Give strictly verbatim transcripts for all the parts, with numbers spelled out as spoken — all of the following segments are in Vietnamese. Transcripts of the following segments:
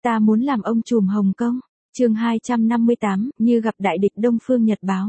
ta muốn làm ông trùm Hồng Kông. Chương hai trăm năm mươi tám, như gặp đại địch Đông Phương Nhật báo.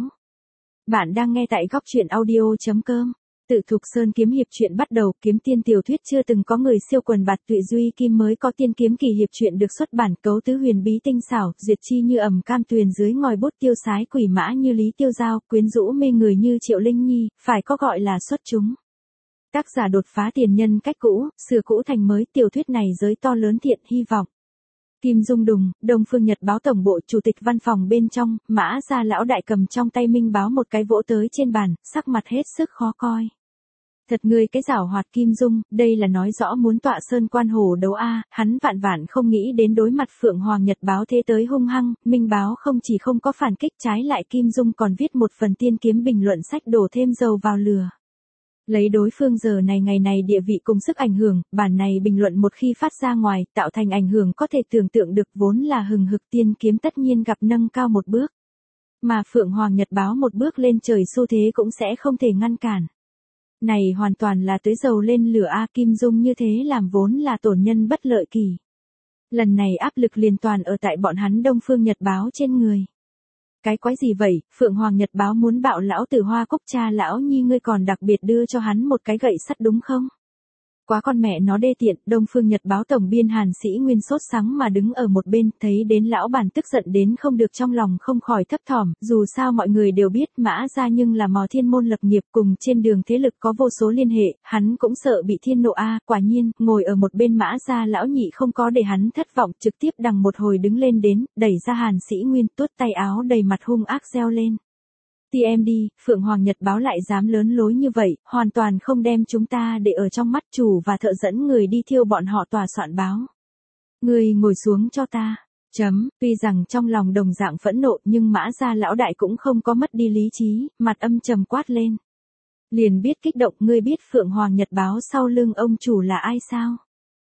Bạn đang nghe tại góc truyện audio chấm com. Tự Thục Sơn kiếm hiệp truyện bắt đầu, kiếm tiên tiểu thuyết chưa từng có người siêu quần bạt tụy duy kim mới có tiên kiếm kỳ hiệp truyện được xuất bản, cấu tứ huyền bí tinh xảo, duyệt chi như ẩm cam tuyền dưới ngòi bút tiêu sái quỷ mã như Lý Tiêu Giao, quyến rũ mê người như Triệu Linh Nhi, phải có gọi là xuất chúng. Tác giả đột phá tiền nhân cách cũ, sửa cũ thành mới, tiểu thuyết này giới to lớn thiện hy vọng. Kim Dung Đùng, Đông Phương Nhật báo tổng bộ, chủ tịch văn phòng bên trong, Mã Gia lão đại cầm trong tay minh báo một cái vỗ tới trên bàn, sắc mặt hết sức khó coi. Thật ngươi cái giảo hoạt Kim Dung, đây là nói rõ muốn tọa sơn quan hồ đấu a, hắn vạn vạn không nghĩ đến đối mặt Phượng Hoàng Nhật báo thế tới hung hăng, minh báo không chỉ không có phản kích, trái lại Kim Dung còn viết một phần tiên kiếm bình luận sách đổ thêm dầu vào lửa. Lấy đối phương giờ này ngày này địa vị cùng sức ảnh hưởng, bản này bình luận một khi phát ra ngoài, tạo thành ảnh hưởng có thể tưởng tượng được, vốn là hừng hực tiên kiếm tất nhiên gặp nâng cao một bước. Mà Phượng Hoàng Nhật báo một bước lên trời xu thế cũng sẽ không thể ngăn cản. Này hoàn toàn là tưới dầu lên lửa a, Kim Dung như thế làm vốn là tổn nhân bất lợi kỳ. Lần này áp lực liền toàn ở tại bọn hắn Đông Phương Nhật báo trên người. Cái quái gì vậy, Phượng Hoàng Nhật báo muốn bạo lão Tử Hoa Cốc cha lão nhi, ngươi còn đặc biệt đưa cho hắn một cái gậy sắt đúng không? Quá con mẹ nó đê tiện. Đông Phương Nhật báo tổng biên Hàn Sĩ Nguyên sốt sắng mà đứng ở một bên, thấy đến lão bản tức giận đến không được, trong lòng không khỏi thấp thỏm, dù sao mọi người đều biết Mã Gia nhưng là mò thiên môn lập nghiệp, cùng trên đường thế lực có vô số liên hệ, hắn cũng sợ bị thiên nộ a. Quả nhiên, ngồi ở một bên Mã Gia lão nhị không có để hắn thất vọng, trực tiếp đằng một hồi đứng lên đến, đẩy ra Hàn Sĩ Nguyên, tuốt tay áo đầy mặt hung ác reo lên. tê em đê, Phượng Hoàng Nhật báo lại dám lớn lối như vậy, hoàn toàn không đem chúng ta để ở trong mắt, chủ và thợ dẫn người đi thiêu bọn họ tòa soạn báo. Ngươi ngồi xuống cho ta. Chấm, tuy rằng trong lòng đồng dạng phẫn nộ nhưng Mã Gia lão đại cũng không có mất đi lý trí, mặt âm trầm quát lên. Liền biết kích động, ngươi biết Phượng Hoàng Nhật báo sau lưng ông chủ là ai sao?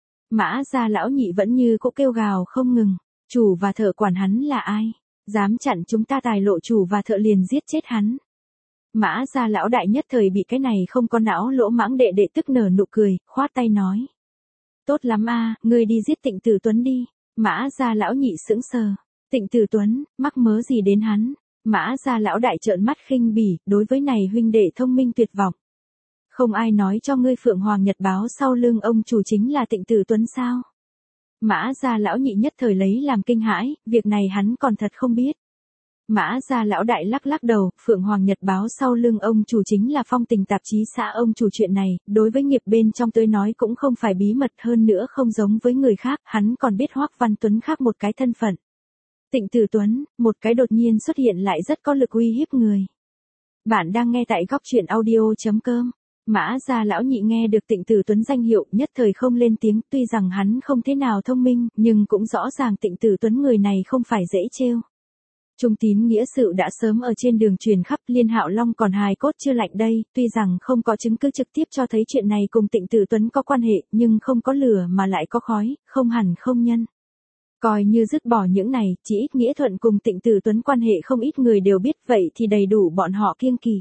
Mã Gia lão nhị vẫn như cũ kêu gào không ngừng, chủ và thợ quản hắn là ai? Dám chặn chúng ta tài lộ chủ và thợ liền giết chết hắn. Mã Gia lão đại nhất thời bị cái này không có não lỗ mãng đệ đệ tức nở nụ cười, khoát tay nói. Tốt lắm a, ngươi đi giết Tịnh Tử Tuấn đi. Mã Gia lão nhị sững sờ. Tịnh Tử Tuấn, mắc mớ gì đến hắn? Mã Gia lão đại trợn mắt khinh bỉ, đối với này huynh đệ thông minh tuyệt vọng. Không ai nói cho ngươi Phượng Hoàng Nhật báo sau lưng ông chủ chính là Tịnh Tử Tuấn sao? Mã Gia lão nhị nhất thời lấy làm kinh hãi, việc này hắn còn thật không biết. Mã Gia lão đại lắc lắc đầu, Phượng Hoàng Nhật báo sau lưng ông chủ chính là Phong Tình tạp chí xã ông chủ, chuyện này, đối với nghiệp bên trong tới nói cũng không phải bí mật, hơn nữa không giống với người khác, hắn còn biết Hoắc Văn Tuấn khác một cái thân phận. Tịnh Tử Tuấn, một cái đột nhiên xuất hiện lại rất có lực uy hiếp người. Bạn đang nghe tại góc truyện audio chấm com. Mã Gia lão nhị nghe được Tịnh Tử Tuấn danh hiệu, nhất thời không lên tiếng, tuy rằng hắn không thế nào thông minh, nhưng cũng rõ ràng Tịnh Tử Tuấn người này không phải dễ trêu. Trung tín nghĩa sự đã sớm ở trên đường truyền khắp, Liên Hạo Long còn hài cốt chưa lạnh đây, tuy rằng không có chứng cứ trực tiếp cho thấy chuyện này cùng Tịnh Tử Tuấn có quan hệ, nhưng không có lửa mà lại có khói, không hẳn không nhân. Coi như dứt bỏ những này, chỉ ít Nghĩa Thuận cùng Tịnh Tử Tuấn quan hệ không ít người đều biết, vậy thì đầy đủ bọn họ kiêng kỵ.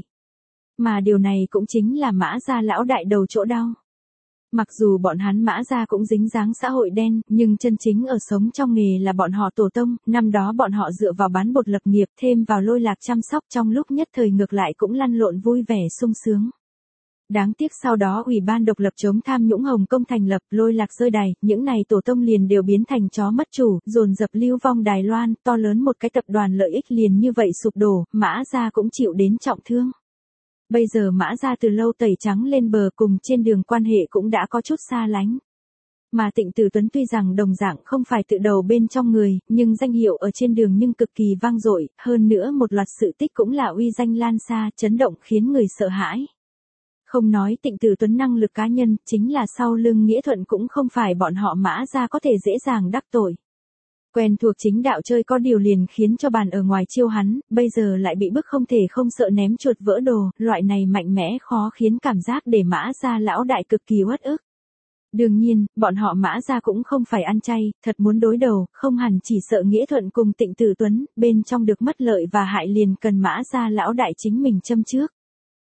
Mà điều này cũng chính là Mã Gia lão đại đầu chỗ đau. Mặc dù bọn hắn Mã Gia cũng dính dáng xã hội đen, nhưng chân chính ở sống trong nghề là bọn họ tổ tông, năm đó bọn họ dựa vào bán bột lập nghiệp, thêm vào Lôi Lạc chăm sóc, trong lúc nhất thời ngược lại cũng lăn lộn vui vẻ sung sướng. Đáng tiếc sau đó Ủy ban độc lập chống tham nhũng Hồng Kông thành lập, Lôi Lạc rơi đài, những này tổ tông liền đều biến thành chó mất chủ, dồn dập lưu vong Đài Loan, to lớn một cái tập đoàn lợi ích liền như vậy sụp đổ, Mã Gia cũng chịu đến trọng thương. Bây giờ Mã Gia từ lâu tẩy trắng lên bờ, cùng trên đường quan hệ cũng đã có chút xa lánh. Mà Tịnh Tử Tuấn tuy rằng đồng dạng không phải tự đầu bên trong người, nhưng danh hiệu ở trên đường nhưng cực kỳ vang dội, hơn nữa một loạt sự tích cũng là uy danh lan xa, chấn động khiến người sợ hãi. Không nói Tịnh Tử Tuấn năng lực cá nhân, chính là sau lưng Nghĩa Thuận cũng không phải bọn họ Mã Gia có thể dễ dàng đắc tội. Quen thuộc chính đạo chơi có điều liền khiến cho bàn ở ngoài chiêu hắn, bây giờ lại bị bức không thể không sợ ném chuột vỡ đồ, loại này mạnh mẽ khó khiến cảm giác để Mã Gia lão đại cực kỳ uất ức. Đương nhiên, bọn họ Mã Gia cũng không phải ăn chay, thật muốn đối đầu, không hẳn chỉ sợ Nghĩa Thuận cùng Tịnh Tử Tuấn, bên trong được mất lợi và hại liền cần Mã Gia lão đại chính mình châm trước.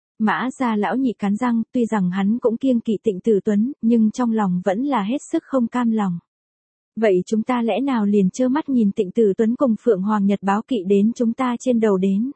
Mã Gia lão nhị cắn răng, tuy rằng hắn cũng kiêng kỵ Tịnh Tử Tuấn, nhưng trong lòng vẫn là hết sức không cam lòng. Vậy chúng ta lẽ nào liền trơ mắt nhìn Tịnh Tử Tuấn cùng Phượng Hoàng Nhật báo kỵ đến chúng ta trên đầu đến?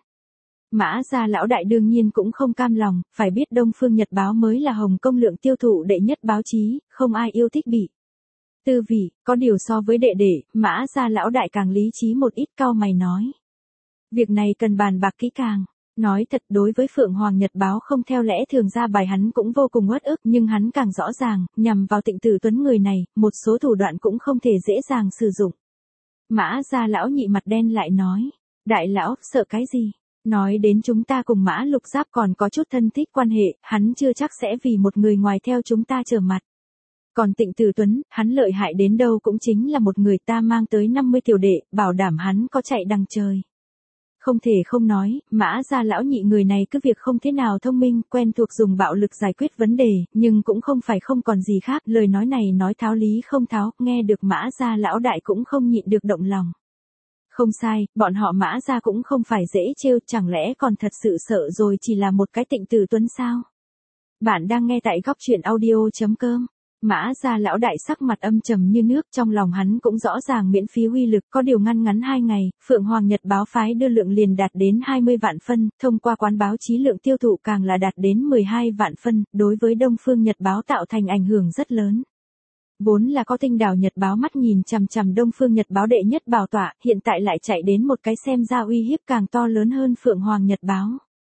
Mã gia lão đại đương nhiên cũng không cam lòng, phải biết Đông Phương Nhật báo mới là Hồng Kông lượng tiêu thụ đệ nhất báo chí, không ai yêu thích bị tư vị, có điều so với đệ đệ, Mã gia lão đại càng lý trí một ít, cau mày nói. Việc này cần bàn bạc kỹ càng. Nói thật, đối với Phượng Hoàng Nhật báo không theo lẽ thường ra bài hắn cũng vô cùng uất ức, nhưng hắn càng rõ ràng, nhằm vào Tịnh Tử Tuấn người này, một số thủ đoạn cũng không thể dễ dàng sử dụng. Mã gia lão nhị mặt đen lại nói, đại lão, sợ cái gì? Nói đến chúng ta cùng Mã Lục Giáp còn có chút thân thích quan hệ, hắn chưa chắc sẽ vì một người ngoài theo chúng ta trở mặt. Còn Tịnh Tử Tuấn, hắn lợi hại đến đâu cũng chính là một người ta mang tới năm mươi tiểu đệ, bảo đảm hắn có chạy đằng trời. Không thể không nói, Mã gia lão nhị người này cứ việc không thế nào thông minh, quen thuộc dùng bạo lực giải quyết vấn đề, nhưng cũng không phải không còn gì khác, lời nói này nói tháo lý không tháo, nghe được Mã gia lão đại cũng không nhịn được động lòng. Không sai, bọn họ Mã gia cũng không phải dễ trêu, chẳng lẽ còn thật sự sợ rồi chỉ là một cái Tịnh Tử Tuấn sao? Bạn đang nghe tại góc truyện audio chấm com. Mã gia lão đại sắc mặt âm trầm như nước, trong lòng hắn cũng rõ ràng miễn phí uy lực, có điều ngăn ngắn hai ngày, Phượng Hoàng Nhật báo phái đưa lượng liền đạt đến hai mươi vạn phân, thông qua quán báo chí lượng tiêu thụ càng là đạt đến mười hai vạn phân, đối với Đông Phương Nhật báo tạo thành ảnh hưởng rất lớn. Vốn là có Tinh Đào Nhật báo mắt nhìn chằm chằm Đông Phương Nhật báo đệ nhất bảo tọa, hiện tại lại chạy đến một cái xem ra uy hiếp càng to lớn hơn Phượng Hoàng Nhật báo.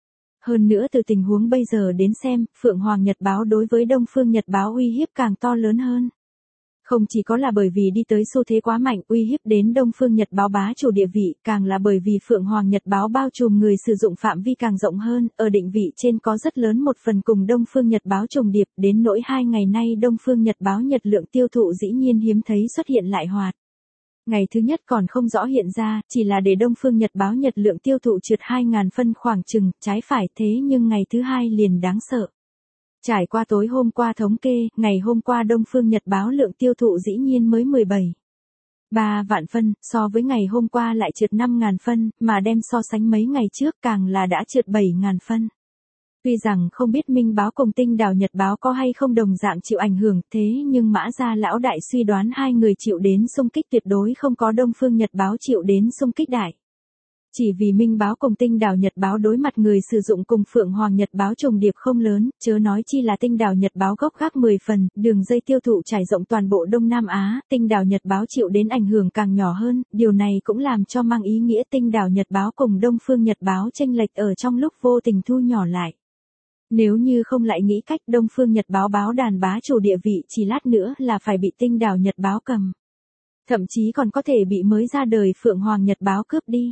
Hơn nữa từ tình huống bây giờ đến xem, Phượng Hoàng Nhật báo đối với Đông Phương Nhật báo uy hiếp càng to lớn hơn. Không chỉ có là bởi vì đi tới xu thế quá mạnh uy hiếp đến Đông Phương Nhật báo bá chủ địa vị, càng là bởi vì Phượng Hoàng Nhật báo bao trùm người sử dụng phạm vi càng rộng hơn, ở định vị trên có rất lớn một phần cùng Đông Phương Nhật báo trùng điệp, đến nỗi hai ngày nay Đông Phương Nhật báo nhật lượng tiêu thụ dĩ nhiên hiếm thấy xuất hiện lại hoạt. Ngày thứ nhất còn không rõ hiện ra, chỉ là để Đông Phương Nhật báo nhật lượng tiêu thụ trượt hai nghìn phân khoảng chừng, trái phải, thế nhưng ngày thứ hai liền đáng sợ. Trải qua tối hôm qua thống kê, ngày hôm qua Đông Phương Nhật báo lượng tiêu thụ dĩ nhiên mới mười bảy phẩy ba vạn phân, so với ngày hôm qua lại trượt năm nghìn phân, mà đem so sánh mấy ngày trước càng là đã trượt bảy nghìn phân. Tuy rằng không biết Minh báo cùng Tinh Đào Nhật báo có hay không đồng dạng chịu ảnh hưởng, thế nhưng Mã gia lão đại suy đoán hai người chịu đến xung kích tuyệt đối không có Đông Phương Nhật báo chịu đến xung kích đại. Chỉ vì Minh báo cùng Tinh Đào Nhật báo đối mặt người sử dụng cùng Phượng Hoàng Nhật báo trùng điệp không lớn, chớ nói chi là Tinh Đào Nhật báo gốc gác mười phần, đường dây tiêu thụ trải rộng toàn bộ Đông Nam Á, Tinh Đào Nhật báo chịu đến ảnh hưởng càng nhỏ hơn, điều này cũng làm cho mang ý nghĩa Tinh Đào Nhật báo cùng Đông Phương Nhật báo chênh lệch ở trong lúc vô tình thu nhỏ lại. Nếu như không lại nghĩ cách Đông Phương Nhật báo báo đàn bá chủ địa vị chỉ lát nữa là phải bị Tinh Đào Nhật báo cầm. Thậm chí còn có thể bị mới ra đời Phượng Hoàng Nhật báo cướp đi.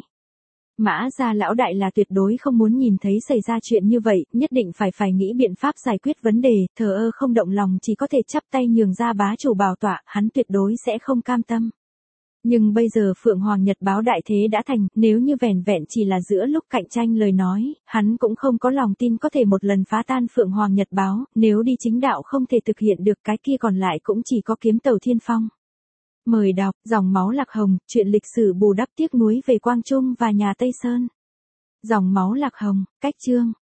Mã gia lão đại là tuyệt đối không muốn nhìn thấy xảy ra chuyện như vậy, nhất định phải phải nghĩ biện pháp giải quyết vấn đề, thờ ơ không động lòng chỉ có thể chắp tay nhường ra bá chủ bảo tọa, hắn tuyệt đối sẽ không cam tâm. Nhưng bây giờ Phượng Hoàng Nhật báo đại thế đã thành, nếu như vẻn vẹn chỉ là giữa lúc cạnh tranh lời nói, hắn cũng không có lòng tin có thể một lần phá tan Phượng Hoàng Nhật báo, nếu đi chính đạo không thể thực hiện được cái kia còn lại cũng chỉ có kiếm tàu thiên phong. Mời đọc, Dòng máu Lạc Hồng, chuyện lịch sử bù đắp tiếc nuối về Quang Trung và nhà Tây Sơn. Dòng máu Lạc Hồng, cách chương.